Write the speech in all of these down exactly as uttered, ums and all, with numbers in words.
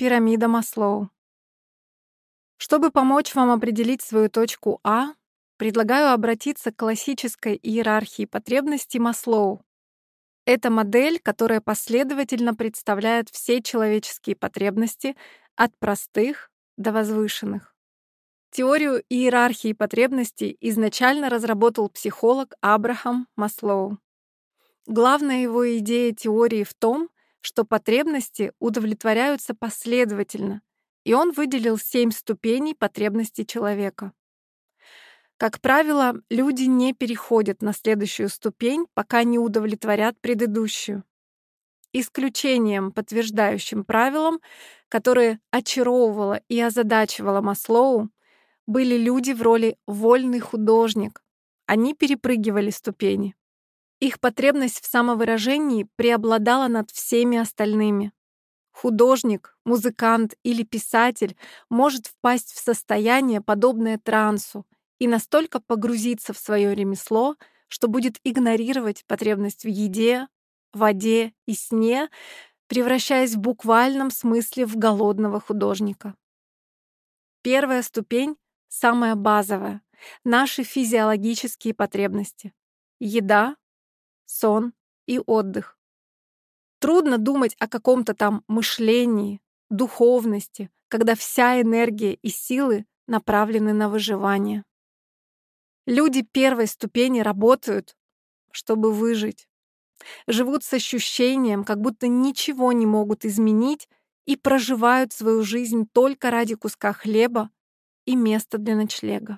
Пирамида Маслоу. Чтобы помочь вам определить свою точку А, предлагаю обратиться к классической иерархии потребностей Маслоу. Это модель, которая последовательно представляет все человеческие потребности от простых до возвышенных. Теорию иерархии потребностей изначально разработал психолог Абрахам Маслоу. Главная его идея теории в том, что потребности удовлетворяются последовательно, и он выделил семь ступеней потребностей человека. Как правило, люди не переходят на следующую ступень, пока не удовлетворят предыдущую. Исключением, подтверждающим правилам, которое очаровывало и озадачивало Маслоу, были люди в роли «вольный художник». Они перепрыгивали ступени. Их потребность в самовыражении преобладала над всеми остальными. Художник, музыкант или писатель может впасть в состояние, подобное трансу, и настолько погрузиться в свое ремесло, что будет игнорировать потребность в еде, воде и сне, превращаясь в буквальном смысле в голодного художника. Первая ступень — самая базовая — наши физиологические потребности. Еда, сон и отдых. Трудно думать о каком-то там мышлении, духовности, когда вся энергия и силы направлены на выживание. Люди первой ступени работают, чтобы выжить. Живут с ощущением, как будто ничего не могут изменить и проживают свою жизнь только ради куска хлеба и места для ночлега.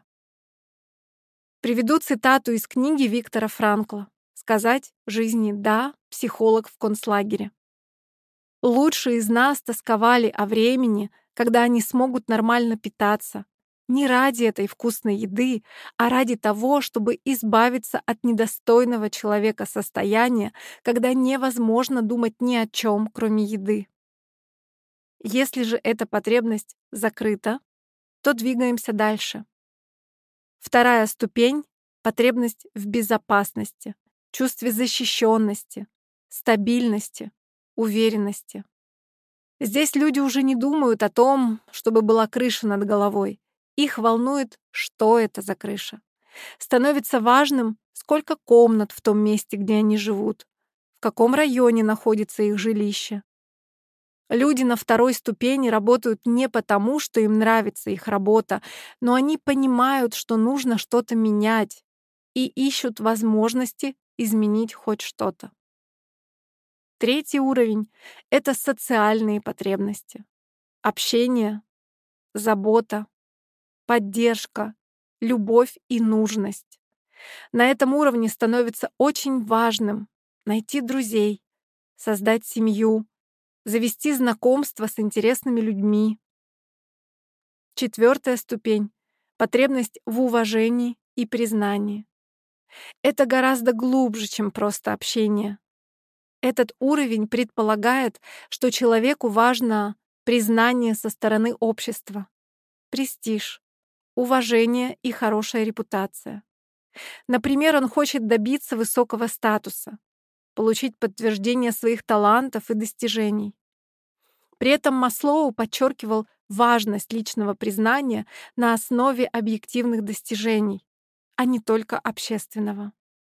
Приведу цитату из книги Виктора Франкла «Сказать жизни да, психолог в концлагере». Лучшие из нас тосковали о времени, когда они смогут нормально питаться, не ради этой вкусной еды, а ради того, чтобы избавиться от недостойного человека состояния, когда невозможно думать ни о чем, кроме еды. Если же эта потребность закрыта, то двигаемся дальше. Вторая ступень — потребность в безопасности, чувстве защищенности, стабильности, уверенности. Здесь люди уже не думают о том, чтобы была крыша над головой. Их волнует, что это за крыша. Становится важным, сколько комнат в том месте, где они живут, в каком районе находится их жилище. Люди на второй ступени работают не потому, что им нравится их работа, но они понимают, что нужно что-то менять, и ищут возможности изменить хоть что-то. Третий уровень — это социальные потребности. Общение, забота, поддержка, любовь и нужность. На этом уровне становится очень важным найти друзей, создать семью, завести знакомства с интересными людьми. Четвертая ступень — потребность в уважении и признании. Это гораздо глубже, чем просто общение. Этот уровень предполагает, что человеку важно признание со стороны общества, престиж, уважение и хорошая репутация. Например, он хочет добиться высокого статуса, получить подтверждение своих талантов и достижений. При этом Маслоу подчеркивал важность личного признания на основе объективных достижений, а не только общественного.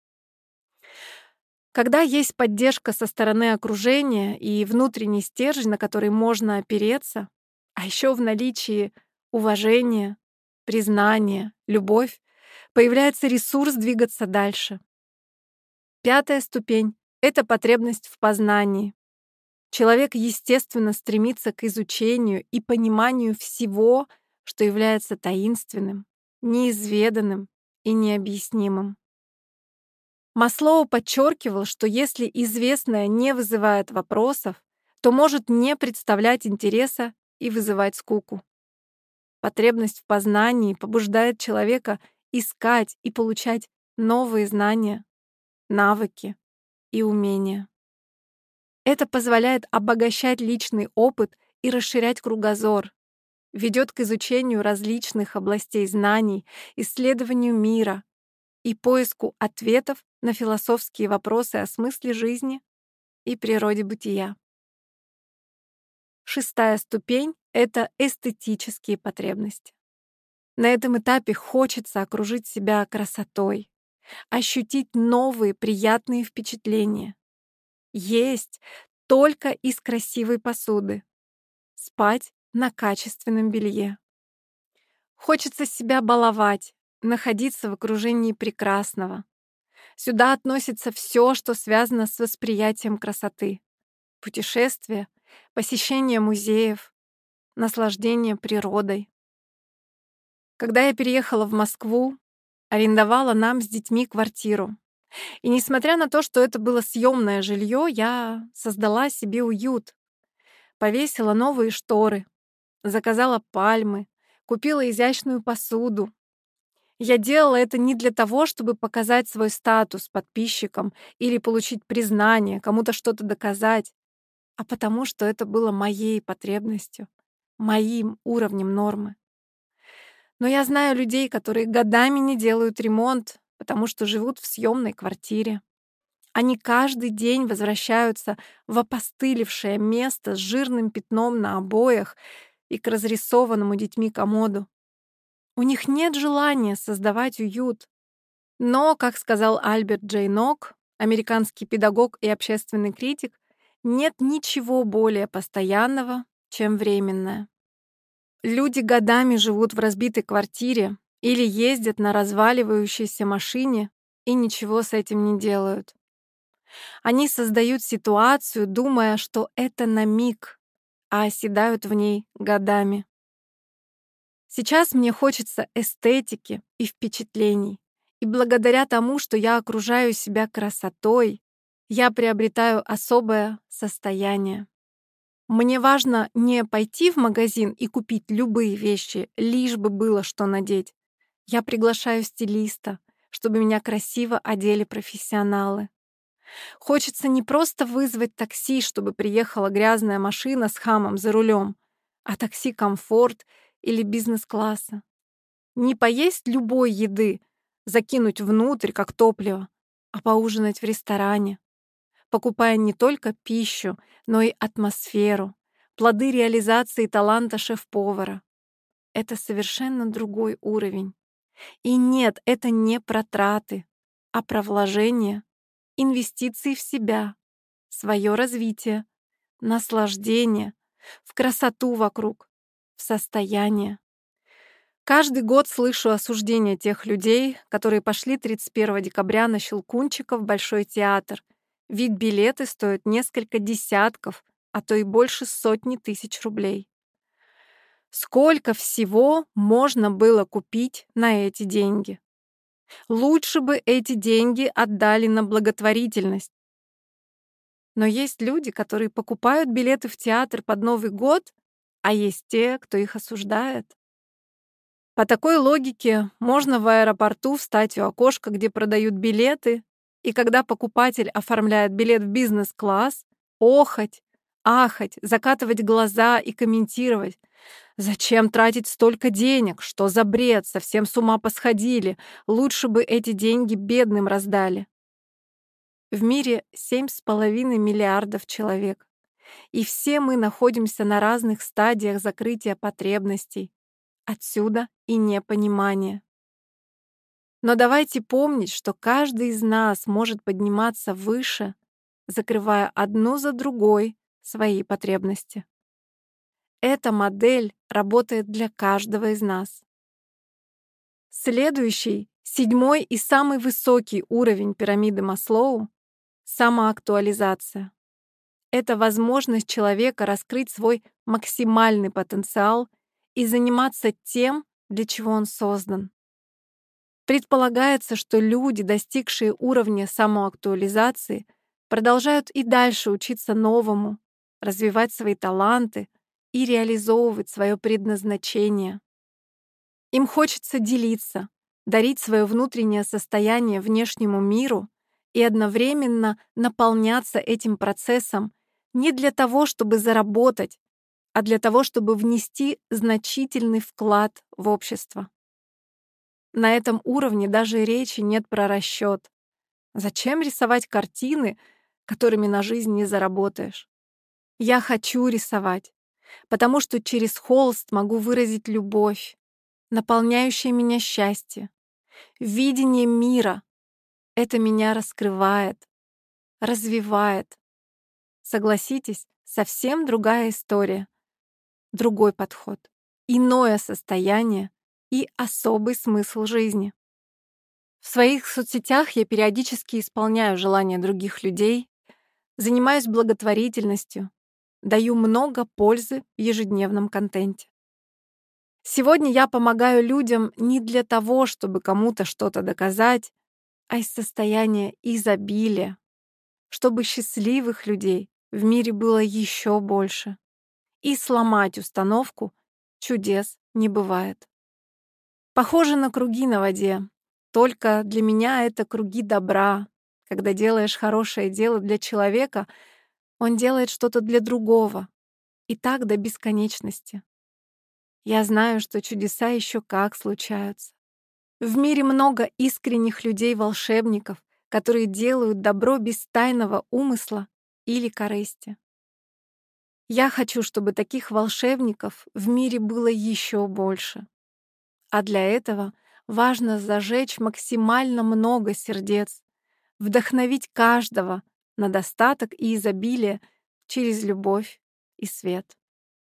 Когда есть поддержка со стороны окружения и внутренний стержень, на который можно опереться, а еще в наличии уважение, признание, любовь, появляется ресурс двигаться дальше. Пятая ступень — это потребность в познании. Человек, естественно, стремится к изучению и пониманию всего, что является таинственным, неизведанным и необъяснимым. Маслоу подчеркивал, что если известное не вызывает вопросов, то может не представлять интереса и вызывать скуку. Потребность в познании побуждает человека искать и получать новые знания, навыки и умения. Это позволяет обогащать личный опыт и расширять кругозор, ведет к изучению различных областей знаний, исследованию мира и поиску ответов на философские вопросы о смысле жизни и природе бытия. Шестая ступень — это эстетические потребности. На этом этапе хочется окружить себя красотой, ощутить новые приятные впечатления, есть только из красивой посуды, спать на качественном белье. Хочется себя баловать, находиться в окружении прекрасного. Сюда относится все, что связано с восприятием красоты. Путешествия, посещение музеев, наслаждение природой. Когда я переехала в Москву, арендовала нам с детьми квартиру. И несмотря на то, что это было съемное жилье, я создала себе уют. Повесила новые шторы, заказала пальмы, купила изящную посуду. Я делала это не для того, чтобы показать свой статус подписчикам или получить признание, кому-то что-то доказать, а потому что это было моей потребностью, моим уровнем нормы. Но я знаю людей, которые годами не делают ремонт, потому что живут в съемной квартире. Они каждый день возвращаются в опостылевшее место с жирным пятном на обоях и к разрисованному детьми комоду. У них нет желания создавать уют. Но, как сказал Альберт Джей Нок, американский педагог и общественный критик, нет ничего более постоянного, чем временное. Люди годами живут в разбитой квартире или ездят на разваливающейся машине и ничего с этим не делают. Они создают ситуацию, думая, что это на миг, а оседают в ней годами. Сейчас мне хочется эстетики и впечатлений, и благодаря тому, что я окружаю себя красотой, я приобретаю особое состояние. Мне важно не пойти в магазин и купить любые вещи, лишь бы было что надеть. Я приглашаю стилиста, чтобы меня красиво одели профессионалы. Хочется не просто вызвать такси, чтобы приехала грязная машина с хамом за рулем, а такси комфорт или бизнес-класса. Не поесть любой еды, закинуть внутрь как топливо, а поужинать в ресторане, покупая не только пищу, но и атмосферу, плоды реализации таланта шеф-повара. Это совершенно другой уровень. И нет, это не про траты, а про вложение, инвестиции в себя, свое развитие, наслаждение, в красоту вокруг, в состояние. Каждый год слышу осуждение тех людей, которые пошли тридцать первого декабря на Щелкунчика в Большой театр, ведь билеты стоят несколько десятков, а то и больше сотни тысяч рублей. Сколько всего можно было купить на эти деньги? Лучше бы эти деньги отдали на благотворительность. Но есть люди, которые покупают билеты в театр под Новый год, а есть те, кто их осуждает. По такой логике можно в аэропорту встать у окошка, где продают билеты, и когда покупатель оформляет билет в бизнес-класс, охать, ахать, закатывать глаза и комментировать: «Зачем тратить столько денег? Что за бред? Совсем с ума посходили. Лучше бы эти деньги бедным раздали». В мире семь с половиной миллиардов человек, и все мы находимся на разных стадиях закрытия потребностей. Отсюда и непонимание. Но давайте помнить, что каждый из нас может подниматься выше, закрывая одну за другой свои потребности. Эта модель работает для каждого из нас. Следующий, седьмой и самый высокий уровень пирамиды Маслоу — самоактуализация. Это возможность человека раскрыть свой максимальный потенциал и заниматься тем, для чего он создан. Предполагается, что люди, достигшие уровня самоактуализации, продолжают и дальше учиться новому, развивать свои таланты и реализовывать свое предназначение. Им хочется делиться, дарить свое внутреннее состояние внешнему миру и одновременно наполняться этим процессом не для того, чтобы заработать, а для того, чтобы внести значительный вклад в общество. На этом уровне даже речи нет про расчет. Зачем рисовать картины, которыми на жизнь не заработаешь? Я хочу рисовать. потому что через холст могу выразить любовь, наполняющее меня счастье, видение мира. Это меня раскрывает, развивает. Согласитесь, совсем другая история, другой подход, иное состояние и особый смысл жизни. В своих соцсетях я периодически исполняю желания других людей, занимаюсь благотворительностью, даю много пользы в ежедневном контенте. Сегодня я помогаю людям не для того, чтобы кому-то что-то доказать, а из состояния изобилия, чтобы счастливых людей в мире было еще больше, и сломать установку «чудес не бывает». Похоже на круги на воде, только для меня это круги добра. Когда делаешь хорошее дело для человека, он делает что-то для другого, и так до бесконечности. Я знаю, что чудеса еще как случаются. В мире много искренних людей-волшебников, которые делают добро без тайного умысла или корысти. Я хочу, чтобы таких волшебников в мире было еще больше. А для этого важно зажечь максимально много сердец, вдохновить каждого на достаток и изобилие через любовь и свет.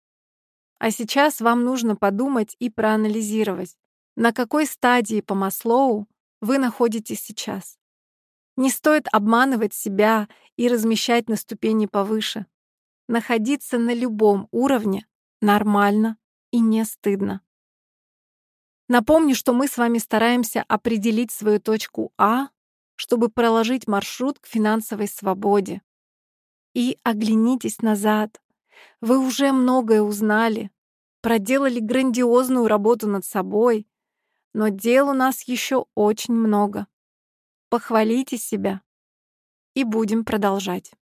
А сейчас вам нужно подумать и проанализировать, на какой стадии по Маслоу вы находитесь сейчас. Не стоит обманывать себя и размещать на ступени повыше. Находиться на любом уровне нормально и не стыдно. Напомню, что мы с вами стараемся определить свою точку А, чтобы проложить маршрут к финансовой свободе. И оглянитесь назад. Вы уже многое узнали, проделали грандиозную работу над собой, но дел у нас еще очень много. Похвалите себя и будем продолжать.